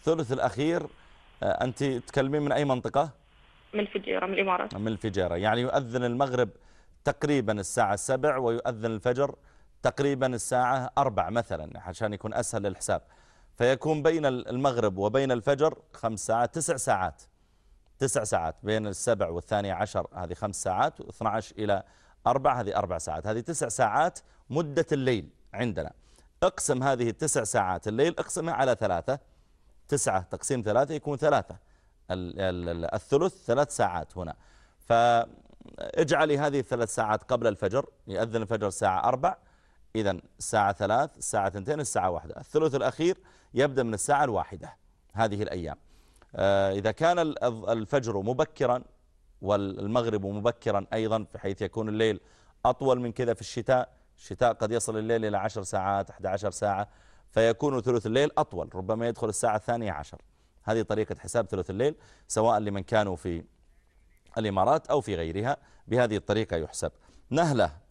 الثلث الأخير أنت تكلمين من أي منطقة؟ من الفجيرة، من الإمارات. من الفجيرة، يعني يؤذن المغرب تقريبا الساعة 7 ويؤذن الفجر تقريبا الساعة 4 مثلا عشان يكون أسهل للحساب. فيكون بين المغرب وبين الفجر 5 ساعات 9 ساعات، 9 ساعات بين 7 والثانية عشر هذه 5 ساعات، و12 إلى 4 هذه 4 ساعات، هذه 9 ساعات مدة الليل عندنا. اقسم هذه 9 ساعات الليل اقسمها على 3، 9 تقسيم 3 يكون 3، الثلث 3 ساعات هنا. فاجعلي هذه 3 ساعات قبل الفجر، يأذن الفجر الساعة 4، إذن الساعة 3، الساعة 2، الساعة 1. الثلث الأخير يبدأ من الساعة 1 هذه الأيام. إذا كان الفجر مبكرا والمغرب مبكرا أيضا، بحيث يكون الليل أطول من كذا في الشتاء، الشتاء قد يصل الليل إلى 10 ساعات 11 ساعة، فيكون ثلث الليل أطول، ربما يدخل الساعة 12. هذه طريقة حساب ثلث الليل سواء لمن كانوا في الإمارات أو في غيرها، بهذه الطريقة يحسب. نهلة